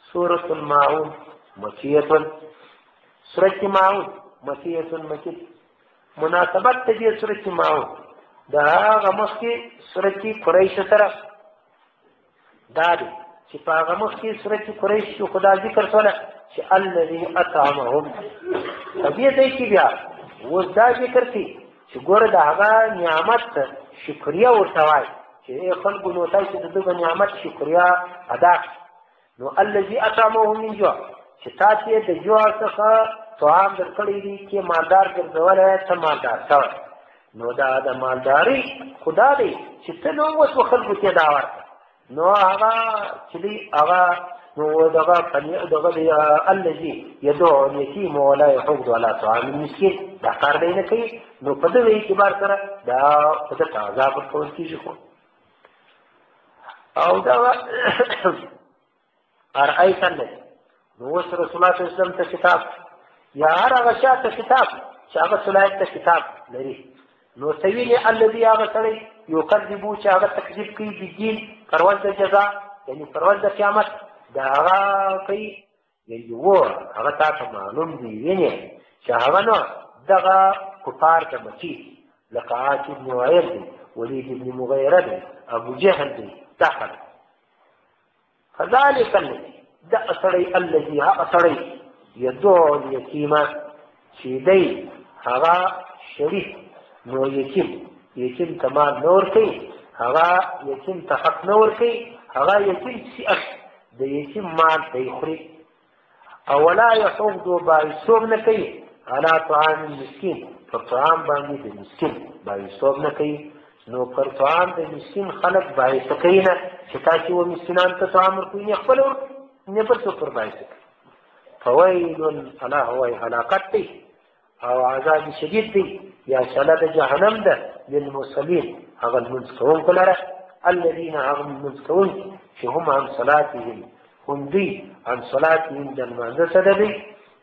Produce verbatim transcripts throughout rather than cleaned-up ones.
سورة الماعون مکیة. سورة ماعون مکیة مکیة. مناسبت ته دې سورة ماعون دا هغه مخکې سورة قریش سره دا دی چې په هغه مخکې سورة قریش کې خدا ذکر شوله چې الذي اطعمهم. په دې ځای کې بیا اوس دا ذکر کوي چې ګوره د هغه نعمت شکریه ورته وایي چې خلکو نو تاسو د دغه نعمت شکریه ادا کړئ. نو الذي اطعمهم من جوع چې تاسو یې د جوع څخه طعام درکړی دی چې مالدار ګرځولی ته مالدار شوی. نو دا د مالداري خدا دی چې ته نو اوس و خلکو ته دا ورکړه. نو هغه چې دی هغه نو دغه دغه دی الذي يدعو اليتيم ولا يحض على طعام المسكين دا کار دی نه کوي. نو په دغه اعتبار سره دا په دغه عذاب ورکول کېږي. خو او دا ارأيت الذي نو اوس رسول الله صلی الله علیه وسلم ته کتاب یا هر هغه چا ته کتاب چې هغه صلاحیت ته کتاب لري. نو سویل الذي هغه سړی یکذبو چې هغه تکذیب کوي بدین پر ورځ د جزا یعنی پر ورځ د قیامت دا هغه کوي یعنی و هغه تاسو معلوم دی ویني چې هغه نو دغه کفار ته مچی لکه عاصم بن وائل دی ولید بن مغیره دی ابو جهل دی دخل فذلك الذي دا سړی الذي هغه سړی يدعو اليتيم چې دی هغه شریف نو یتیم یتیم ته مال نه ورکوي هغه یتیم ته حق نه ورکوي هغه یتیم سیاس د یتیم مال ته خوري. او ولا يحوض باعثوب نه کوي على طعام المسكين پر طعام باندې د مسکین باعثوب نه کوي. نو پر طعام د مسکین خلق باعث کوي نه چې تاسو و مسکینان ته طعام ورکوي نه خپل نه بل څه پر باعث کوي. فويل الا هو هلاکت دی او عذاب شدید دی یا شله د جهنم ده للمصلين هغه المنځ کوونکو لره الذين هغه المنځ کوونکي چې هم عن صلاتهم هم دی عن صلاتهم د لمانځه سره دی.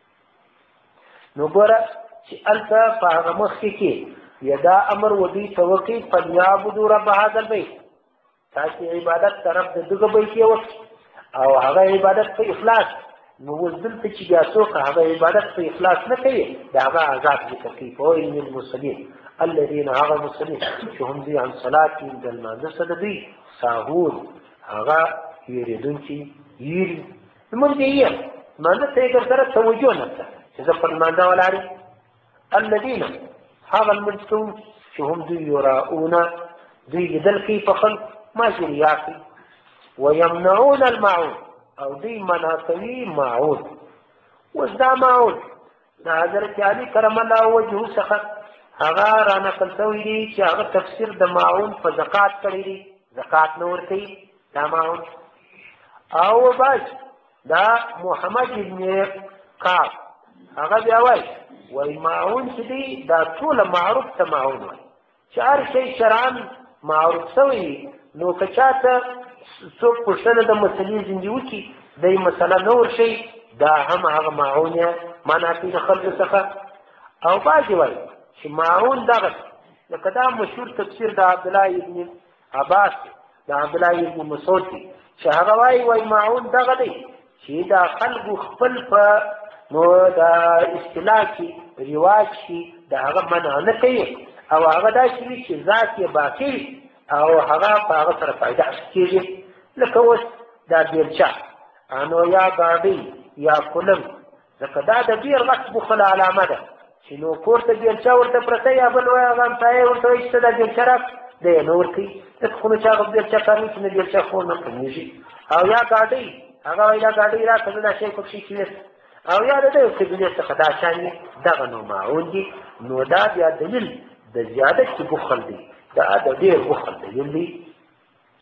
نو ګوره چې هلته په هغه مخکې کې یا دا امر ودی ته وکړي فلیعبدوا رب هذا البيت تاسې عبادت طرف د دغه بیت یې وکړي او هغه عبادت په اخلاص. نو اوس دلته چې بیا څوک هغه عبادت په اخلاص نه کوي د هغه عذاب ذکر کوي. فویل للمصلين الذين هغه مصلين چې هم دي عن صلاتهم د لمانځه سره دوی ساهون هغه یېرېدونکي یېري لمونځ یې یېر لمانځه ته یې سره توجه نشته چې زه پر لمانځه ولاړ یم. الذين هغه لمونځ کوونکي چې هم دوی یراؤون دوی لیدل کوي په خلکو ماشي ریا کوي. ويمنعون الماعون او دوی منع کوي ماعون. اوس دا ماعون د حضرت علي کرم الله وجهه څخه هغه را نقل شوی دی چې هغه تفسیر د ماعون په زکات کړی دی زکات نه ورکوي دا ماعون. او باز دا محمد ابن کعب هغه بیا وایي وایي ماعون چې دی دا ټوله معروف ته ماعون وایي چې هر شی شرعاً معروف شوی نو که چاته څوک پوښتنه د مسلې ځینې وکړي دی مسله نه ورښیي دا هم هغه ماعون یې منع کوي د خلکو څخه. او بعضې وایي چې ماعون دغه لکه دا مشهور تفسیر د عبدالله ابن عباس د عبدالله ابن مسعود دی چې هغه وایي وایي ماعون دغه دی چې دا خلکو خپل په نو د اصطلاح کې رواج کې د هغه منع نه کوي او هغه داسې وي چې ذات یې باقي وي او هغه په هغه سره فایده اخیستېږي. لکه اوس دا بیلچه نو یا ګاډۍ یا کولم ځکه دا د ډېر وخت بخل علامه ده چې نو کور ته بیلچه ورته پرته یا بل وایي هغه همسایه ورته وایي چې ته دا بیلچه راکړه دی یې نه ورکوي ځکه خو نو چې هغه بیلچه کاروي چې نه بیلچه خو نه کمېږي. او یا ګاډۍ هغه وایي دا ګاډۍ راکړه زه دا شی پکښې کېږي او یا د دې قبیلې څخه دا شان دغه نو ماعون دي. نو دا بیا دلیل د زیادت بخل دی دا د ډېر بخل دلیل دی